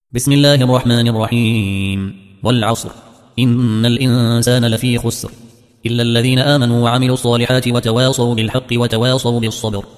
بسم الله الرحمن الرحيم والعصر إن الإنسان لفي خسر إلا الذين آمنوا وعملوا الصالحات وتواصوا بالحق وتواصوا بالصبر